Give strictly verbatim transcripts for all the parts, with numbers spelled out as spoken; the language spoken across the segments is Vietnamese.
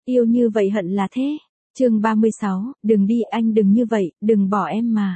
Yêu như vậy hận là thế. Chương ba mươi sáu, đừng đi anh đừng như vậy, đừng bỏ em mà.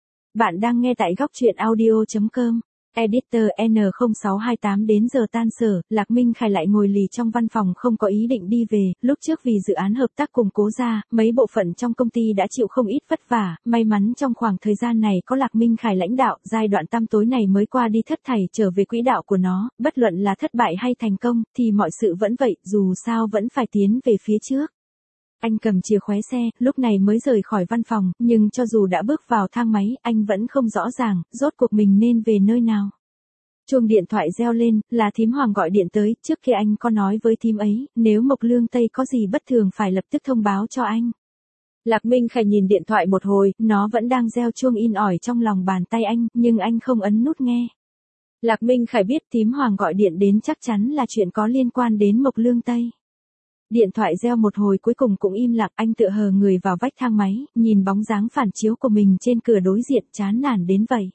Bạn đang nghe tại góc truyện audio chấm com. Editor N không sáu hai tám đến giờ tan sở, Lạc Minh Khải lại ngồi lì trong văn phòng không có ý định đi về, lúc trước vì dự án hợp tác cùng Cố Gia, mấy bộ phận trong công ty đã chịu không ít vất vả, may mắn trong khoảng thời gian này có Lạc Minh Khải lãnh đạo, giai đoạn tăm tối này mới qua đi thất thảy trở về quỹ đạo của nó, bất luận là thất bại hay thành công, thì mọi sự vẫn vậy, dù sao vẫn phải tiến về phía trước. Anh cầm chìa khóa xe, lúc này mới rời khỏi văn phòng, nhưng cho dù đã bước vào thang máy, anh vẫn không rõ ràng, rốt cuộc mình nên về nơi nào. Chuông điện thoại reo lên, là thím Hoàng gọi điện tới, trước khi anh có nói với thím ấy, nếu Mộc Lương Tây có gì bất thường phải lập tức thông báo cho anh. Lạc Minh Khải nhìn điện thoại một hồi, nó vẫn đang reo chuông in ỏi trong lòng bàn tay anh, nhưng anh không ấn nút nghe. Lạc Minh Khải biết thím Hoàng gọi điện đến chắc chắn là chuyện có liên quan đến Mộc Lương Tây. Điện thoại reo một hồi cuối cùng cũng im lặng, anh tựa hờ người vào vách thang máy, nhìn bóng dáng phản chiếu của mình trên cửa đối diện chán nản đến vậy.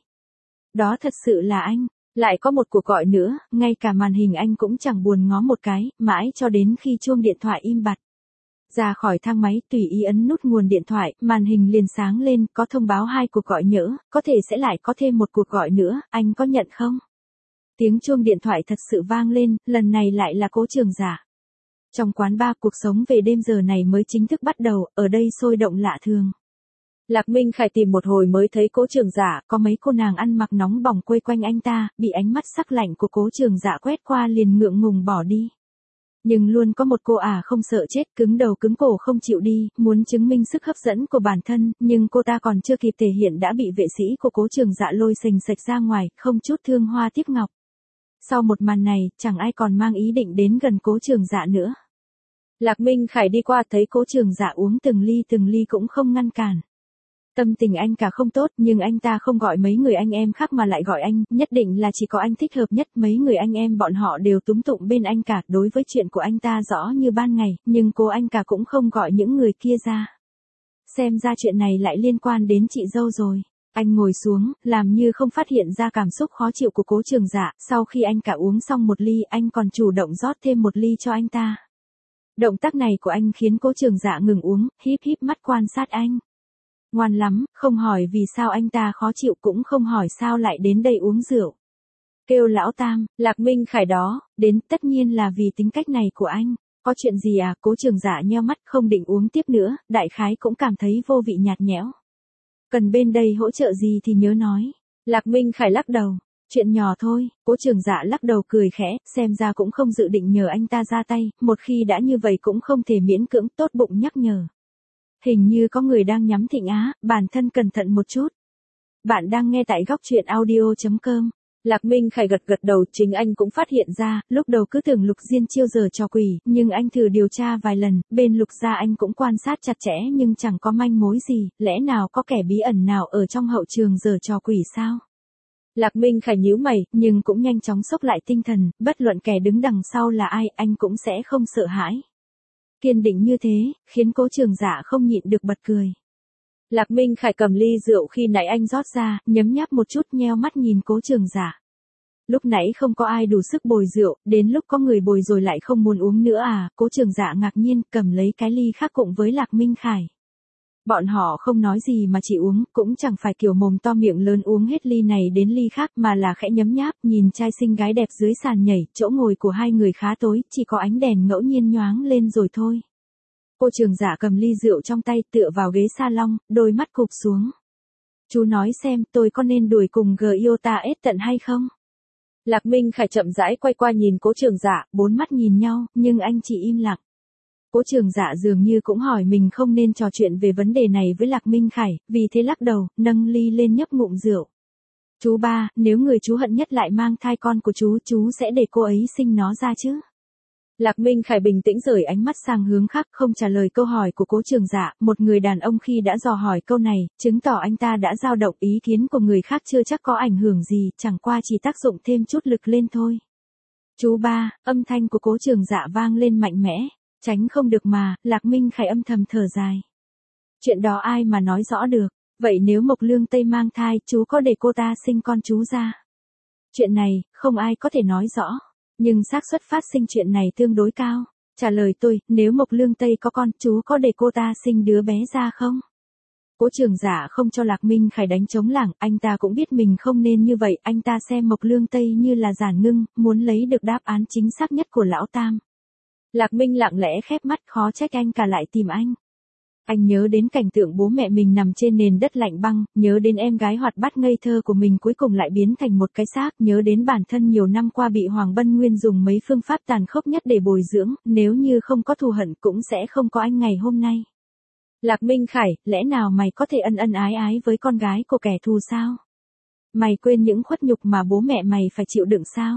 Đó thật sự là anh, lại có một cuộc gọi nữa, ngay cả màn hình anh cũng chẳng buồn ngó một cái, mãi cho đến khi chuông điện thoại im bặt. Ra khỏi thang máy tùy ý ấn nút nguồn điện thoại, màn hình liền sáng lên, có thông báo hai cuộc gọi nhỡ, có thể sẽ lại có thêm một cuộc gọi nữa, anh có nhận không? Tiếng chuông điện thoại thật sự vang lên, lần này lại là Cố Trường Giả. Trong quán bar cuộc sống về đêm giờ này mới chính thức bắt đầu, ở đây sôi động lạ thường. Lạc Minh Khải tìm một hồi mới thấy Cố Trường Giả, có mấy cô nàng ăn mặc nóng bỏng quây quanh anh ta, bị ánh mắt sắc lạnh của Cố Trường Giả quét qua liền ngượng ngùng bỏ đi. Nhưng luôn có một cô ả không sợ chết, cứng đầu cứng cổ không chịu đi, muốn chứng minh sức hấp dẫn của bản thân, nhưng cô ta còn chưa kịp thể hiện đã bị vệ sĩ của Cố Trường Giả lôi xềnh xệch ra ngoài, không chút thương hoa tiếc ngọc. Sau một màn này, chẳng ai còn mang ý định đến gần Cố Trường Giả nữa. Lạc Minh Khải đi qua thấy Cố Trường Giả uống từng ly từng ly cũng không ngăn cản. Tâm tình anh cả không tốt, nhưng anh ta không gọi mấy người anh em khác mà lại gọi anh, nhất định là chỉ có anh thích hợp nhất, mấy người anh em bọn họ đều túm tụng bên anh cả, đối với chuyện của anh ta rõ như ban ngày, nhưng cô anh cả cũng không gọi những người kia ra. Xem ra chuyện này lại liên quan đến chị dâu rồi. Anh ngồi xuống, làm như không phát hiện ra cảm xúc khó chịu của Cố Trường Giả, sau khi anh cả uống xong một ly, anh còn chủ động rót thêm một ly cho anh ta. Động tác này của anh khiến Cố Trường Giả ngừng uống, híp híp mắt quan sát anh. Ngoan lắm, không hỏi vì sao anh ta khó chịu cũng không hỏi sao lại đến đây uống rượu. Kêu lão Tam, Lạc Minh Khải đó, đến tất nhiên là vì tính cách này của anh. Có chuyện gì à? Cố Trường Giả nheo mắt không định uống tiếp nữa, đại khái cũng cảm thấy vô vị nhạt nhẽo. Cần bên đây hỗ trợ gì thì nhớ nói. Lạc Minh Khải lắc đầu. Chuyện nhỏ thôi, Cố Trường Giả lắc đầu cười khẽ, xem ra cũng không dự định nhờ anh ta ra tay, một khi đã như vậy cũng không thể miễn cưỡng, tốt bụng nhắc nhở. Hình như có người đang nhắm Thịnh Á, bản thân cẩn thận một chút. Bạn đang nghe tại góc truyện audio chấm com. Lạc Minh Khải gật gật đầu, chính anh cũng phát hiện ra, lúc đầu cứ tưởng Lục Diên chiêu giở trò quỷ, nhưng anh thử điều tra vài lần, bên Lục gia anh cũng quan sát chặt chẽ nhưng chẳng có manh mối gì, lẽ nào có kẻ bí ẩn nào ở trong hậu trường giở trò quỷ sao? Lạc Minh Khải nhíu mày, nhưng cũng nhanh chóng xốc lại tinh thần, bất luận kẻ đứng đằng sau là ai, anh cũng sẽ không sợ hãi. Kiên định như thế, khiến Cố Trường Giả không nhịn được bật cười. Lạc Minh Khải cầm ly rượu khi nãy anh rót ra, nhấm nháp một chút nheo mắt nhìn Cố Trường Giả. Lúc nãy không có ai đủ sức bồi rượu, đến lúc có người bồi rồi lại không muốn uống nữa à? Cố Trường Giả ngạc nhiên cầm lấy cái ly khác cùng với Lạc Minh Khải. Bọn họ không nói gì mà chỉ uống, cũng chẳng phải kiểu mồm to miệng lớn uống hết ly này đến ly khác mà là khẽ nhấm nháp, nhìn trai xinh gái đẹp dưới sàn nhảy, chỗ ngồi của hai người khá tối, chỉ có ánh đèn ngẫu nhiên nhoáng lên rồi thôi. Cô Trường Giả cầm ly rượu trong tay tựa vào ghế salon, đôi mắt cụp xuống. Chú nói xem tôi có nên đuổi cùng Giota S tận hay không? Lạc Minh Khải chậm rãi quay qua nhìn Cố Trường Giả, bốn mắt nhìn nhau, nhưng anh chỉ im lặng. Cố Trường Giả dường như cũng hỏi mình không nên trò chuyện về vấn đề này với Lạc Minh Khải, vì thế lắc đầu, nâng ly lên nhấp ngụm rượu. Chú ba, nếu người chú hận nhất lại mang thai con của chú, chú sẽ để cô ấy sinh nó ra chứ? Lạc Minh Khải bình tĩnh rời ánh mắt sang hướng khác, không trả lời câu hỏi của Cố Trường Giả, một người đàn ông khi đã dò hỏi câu này, chứng tỏ anh ta đã dao động, ý kiến của người khác chưa chắc có ảnh hưởng gì, chẳng qua chỉ tác dụng thêm chút lực lên thôi. Chú ba, âm thanh của Cố Trường Giả vang lên mạnh mẽ. Tránh không được mà, Lạc Minh Khải âm thầm thở dài. Chuyện đó ai mà nói rõ được, vậy nếu Mộc Lương Tây mang thai, chú có để cô ta sinh con chú ra? Chuyện này, không ai có thể nói rõ, nhưng xác suất phát sinh chuyện này tương đối cao. Trả lời tôi, nếu Mộc Lương Tây có con, chú có để cô ta sinh đứa bé ra không? Cố Trường Dạ không cho Lạc Minh Khải đánh trống lảng, anh ta cũng biết mình không nên như vậy, anh ta xem Mộc Lương Tây như là Giản Ngưng, muốn lấy được đáp án chính xác nhất của lão tam. Lạc Minh lặng lẽ khép mắt, khó trách anh cả lại tìm anh. Anh nhớ đến cảnh tượng bố mẹ mình nằm trên nền đất lạnh băng, nhớ đến em gái hoạt bát ngây thơ của mình cuối cùng lại biến thành một cái xác, nhớ đến bản thân nhiều năm qua bị Hoàng Bân Nguyên dùng mấy phương pháp tàn khốc nhất để bồi dưỡng, nếu như không có thù hận cũng sẽ không có anh ngày hôm nay. Lạc Minh Khải, lẽ nào mày có thể ân ân ái ái với con gái của kẻ thù sao? Mày quên những khuất nhục mà bố mẹ mày phải chịu đựng sao?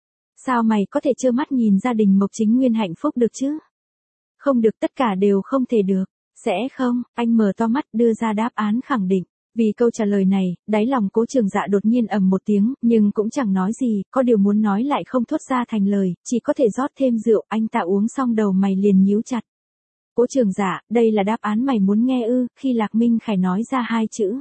Sao mày có thể trơ mắt nhìn gia đình Mộc Chính Nguyên hạnh phúc được chứ? Không được, tất cả đều không thể được. Sẽ không, anh mở to mắt đưa ra đáp án khẳng định. Vì câu trả lời này, đáy lòng Cố Trường Dạ đột nhiên ầm một tiếng, nhưng cũng chẳng nói gì, có điều muốn nói lại không thốt ra thành lời, chỉ có thể rót thêm rượu, anh ta uống xong đầu mày liền nhíu chặt. Cố Trường Dạ, đây là đáp án mày muốn nghe ư? Khi Lạc Minh Khải nói ra hai chữ.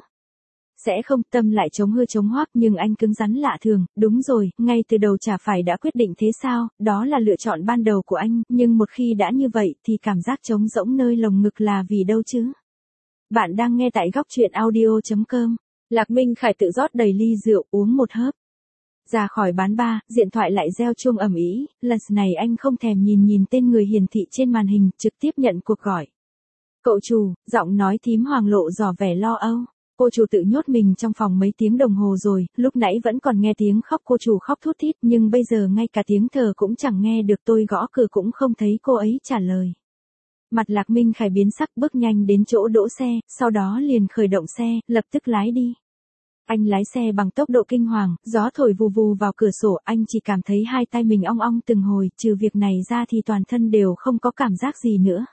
Sẽ không, tâm lại chống hư chống hoác, nhưng anh cứng rắn lạ thường, đúng rồi, ngay từ đầu chả phải đã quyết định thế sao, đó là lựa chọn ban đầu của anh, nhưng một khi đã như vậy thì cảm giác trống rỗng nơi lồng ngực là vì đâu chứ? Bạn đang nghe tại góc truyện audio chấm com. Lạc Minh Khải tự rót đầy ly rượu, uống một hớp. Ra khỏi bán bar, điện thoại lại reo chuông ầm ĩ, lần này anh không thèm nhìn nhìn tên người hiển thị trên màn hình, trực tiếp nhận cuộc gọi. Cậu chủ, giọng nói thím Hoàng lộ dò vẻ lo âu. Cô chủ tự nhốt mình trong phòng mấy tiếng đồng hồ rồi, lúc nãy vẫn còn nghe tiếng khóc cô chủ khóc thút thít, nhưng bây giờ ngay cả tiếng thở cũng chẳng nghe được, tôi gõ cửa cũng không thấy cô ấy trả lời. Mặt Lạc Minh Khải biến sắc, bước nhanh đến chỗ đỗ xe, sau đó liền khởi động xe, lập tức lái đi. Anh lái xe bằng tốc độ kinh hoàng, gió thổi vù vù vào cửa sổ, anh chỉ cảm thấy hai tay mình ong ong từng hồi, trừ việc này ra thì toàn thân đều không có cảm giác gì nữa.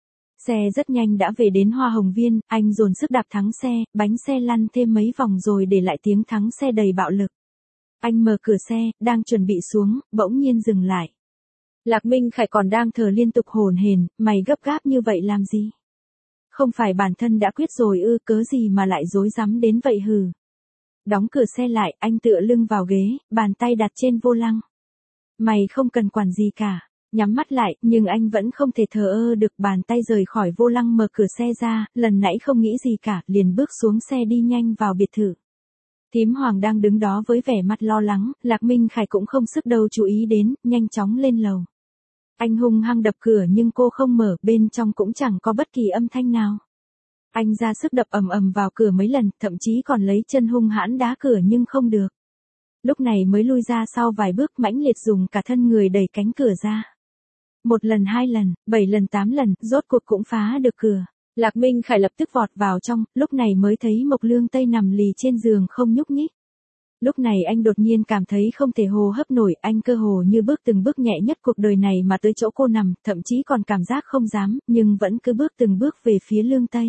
Xe rất nhanh đã về đến Hoa Hồng Viên, anh dồn sức đạp thắng xe, bánh xe lăn thêm mấy vòng rồi để lại tiếng thắng xe đầy bạo lực. Anh mở cửa xe, đang chuẩn bị xuống, bỗng nhiên dừng lại. Lạc Minh Khải còn đang thở liên tục hổn hển, mày gấp gáp như vậy làm gì? Không phải bản thân đã quyết rồi ư, cớ gì mà lại dối rắm đến vậy hừ. Đóng cửa xe lại, anh tựa lưng vào ghế, bàn tay đặt trên vô lăng. Mày không cần quản gì cả. Nhắm mắt lại, nhưng anh vẫn không thể thờ ơ được, bàn tay rời khỏi vô lăng mở cửa xe ra, lần nãy không nghĩ gì cả, liền bước xuống xe đi nhanh vào biệt thự. Thím Hoàng đang đứng đó với vẻ mặt lo lắng, Lạc Minh Khải cũng không sức đâu chú ý đến, nhanh chóng lên lầu. Anh hung hăng đập cửa nhưng cô không mở, bên trong cũng chẳng có bất kỳ âm thanh nào. Anh ra sức đập ầm ầm vào cửa mấy lần, thậm chí còn lấy chân hung hãn đá cửa nhưng không được. Lúc này mới lui ra sau vài bước, mãnh liệt dùng cả thân người đẩy cánh cửa ra. Một lần hai lần, bảy lần tám lần, rốt cuộc cũng phá được cửa. Lạc Minh Khải lập tức vọt vào trong, lúc này mới thấy Mộc Lương Tây nằm lì trên giường không nhúc nhích. Lúc này anh đột nhiên cảm thấy không thể hô hấp nổi, anh cơ hồ như bước từng bước nhẹ nhất cuộc đời này mà tới chỗ cô nằm, thậm chí còn cảm giác không dám, nhưng vẫn cứ bước từng bước về phía Lương Tây.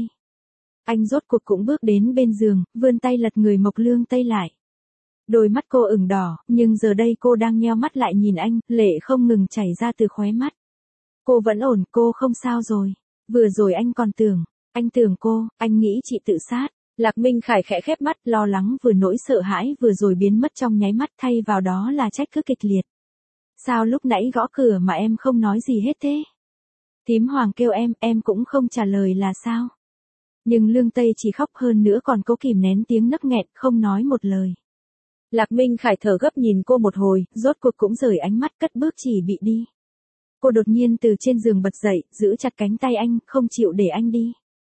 Anh rốt cuộc cũng bước đến bên giường, vươn tay lật người Mộc Lương Tây lại. Đôi mắt cô ửng đỏ, nhưng giờ đây cô đang nheo mắt lại nhìn anh, lệ không ngừng chảy ra từ khóe mắt. Cô vẫn ổn, cô không sao rồi. Vừa rồi anh còn tưởng, anh tưởng cô, anh nghĩ chị tự sát. Lạc Minh Khải khẽ khép mắt, lo lắng vừa nỗi sợ hãi vừa rồi biến mất trong nháy mắt, thay vào đó là trách cứ kịch liệt. Sao lúc nãy gõ cửa mà em không nói gì hết thế? Thím Hoàng kêu em, em cũng không trả lời là sao? Nhưng Lương Tây chỉ khóc hơn nữa còn cố kìm nén tiếng nấc nghẹn, không nói một lời. Lạc Minh Khải thở gấp nhìn cô một hồi, rốt cuộc cũng rời ánh mắt, cất bước chỉ bị đi. Cô đột nhiên từ trên giường bật dậy, giữ chặt cánh tay anh, không chịu để anh đi.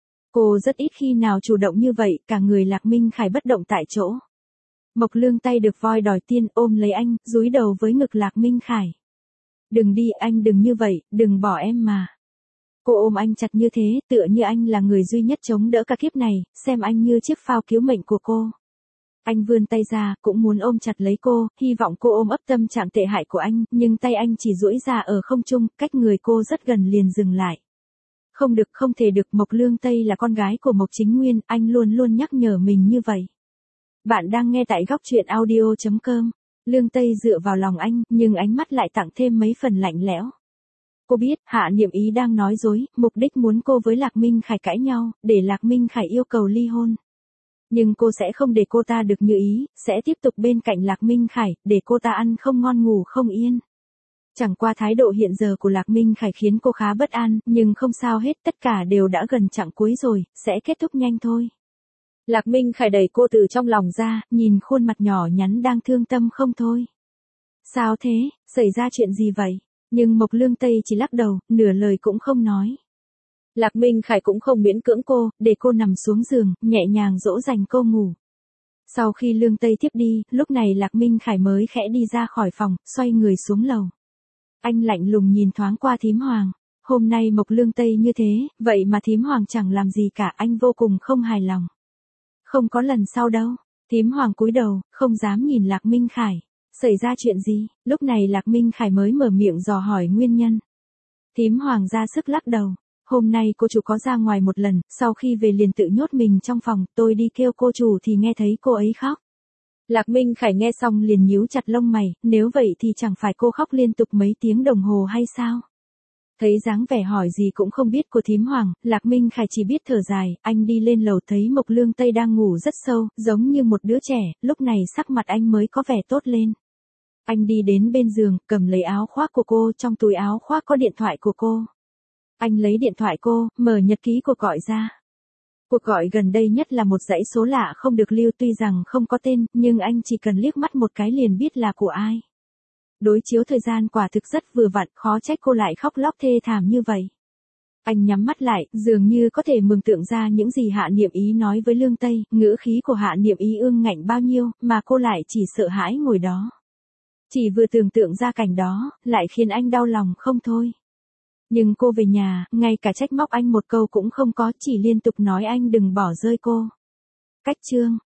Cô rất ít khi nào chủ động như vậy, cả người Lạc Minh Khải bất động tại chỗ. Mộc Lương Tây được voi đòi tiên ôm lấy anh, dúi đầu với ngực Lạc Minh Khải. Đừng đi anh, đừng như vậy, đừng bỏ em mà. Cô ôm anh chặt như thế, tựa như anh là người duy nhất chống đỡ cả kiếp này, xem anh như chiếc phao cứu mệnh của cô. Anh vươn tay ra, cũng muốn ôm chặt lấy cô, hy vọng cô ôm ấp tâm trạng tệ hại của anh, nhưng tay anh chỉ duỗi ra ở không trung, cách người cô rất gần liền dừng lại. Không được, không thể được, Mộc Lương Tây là con gái của Mộc Chính Nguyên, anh luôn luôn nhắc nhở mình như vậy. Bạn đang nghe tại góc truyện audio chấm com. Lương Tây dựa vào lòng anh, nhưng ánh mắt lại tặng thêm mấy phần lạnh lẽo. Cô biết, Hạ Niệm Ý đang nói dối, mục đích muốn cô với Lạc Minh Khải cãi nhau, để Lạc Minh Khải yêu cầu ly hôn. Nhưng cô sẽ không để cô ta được như ý, sẽ tiếp tục bên cạnh Lạc Minh Khải, để cô ta ăn không ngon ngủ không yên. Chẳng qua thái độ hiện giờ của Lạc Minh Khải khiến cô khá bất an, nhưng không sao hết, tất cả đều đã gần chặng cuối rồi, sẽ kết thúc nhanh thôi. Lạc Minh Khải đẩy cô từ trong lòng ra, nhìn khuôn mặt nhỏ nhắn đang thương tâm không thôi. Sao thế, xảy ra chuyện gì vậy? Nhưng Mộc Lương Tây chỉ lắc đầu, nửa lời cũng không nói. Lạc Minh Khải cũng không miễn cưỡng cô, để cô nằm xuống giường, nhẹ nhàng dỗ dành cô ngủ. Sau khi Lương Tây tiếp đi, lúc này Lạc Minh Khải mới khẽ đi ra khỏi phòng, xoay người xuống lầu. Anh lạnh lùng nhìn thoáng qua thím Hoàng. Hôm nay Mộc Lương Tây như thế, vậy mà thím Hoàng chẳng làm gì cả, anh vô cùng không hài lòng. Không có lần sau đâu. Thím Hoàng cúi đầu, không dám nhìn Lạc Minh Khải. Xảy ra chuyện gì? Lúc này Lạc Minh Khải mới mở miệng dò hỏi nguyên nhân. Thím Hoàng ra sức lắc đầu. Hôm nay cô chủ có ra ngoài một lần, sau khi về liền tự nhốt mình trong phòng, tôi đi kêu cô chủ thì nghe thấy cô ấy khóc. Lạc Minh Khải nghe xong liền nhíu chặt lông mày, nếu vậy thì chẳng phải cô khóc liên tục mấy tiếng đồng hồ hay sao? Thấy dáng vẻ hỏi gì cũng không biết của thím Hoàng, Lạc Minh Khải chỉ biết thở dài, anh đi lên lầu thấy Mộc Lương Tây đang ngủ rất sâu, giống như một đứa trẻ, lúc này sắc mặt anh mới có vẻ tốt lên. Anh đi đến bên giường, cầm lấy áo khoác của cô, trong túi áo khoác có điện thoại của cô. Anh lấy điện thoại cô, mở nhật ký cuộc gọi ra. Cuộc gọi gần đây nhất là một dãy số lạ không được lưu, tuy rằng không có tên, nhưng anh chỉ cần liếc mắt một cái liền biết là của ai. Đối chiếu thời gian quả thực rất vừa vặn, khó trách cô lại khóc lóc thê thảm như vậy. Anh nhắm mắt lại, dường như có thể mường tượng ra những gì Hạ Niệm Ý nói với Lương Tây, ngữ khí của Hạ Niệm Ý ương ngạnh bao nhiêu, mà cô lại chỉ sợ hãi ngồi đó. Chỉ vừa tưởng tượng ra cảnh đó, lại khiến anh đau lòng không thôi. Nhưng cô về nhà, ngay cả trách móc anh một câu cũng không có, chỉ liên tục nói anh đừng bỏ rơi cô. Cách chương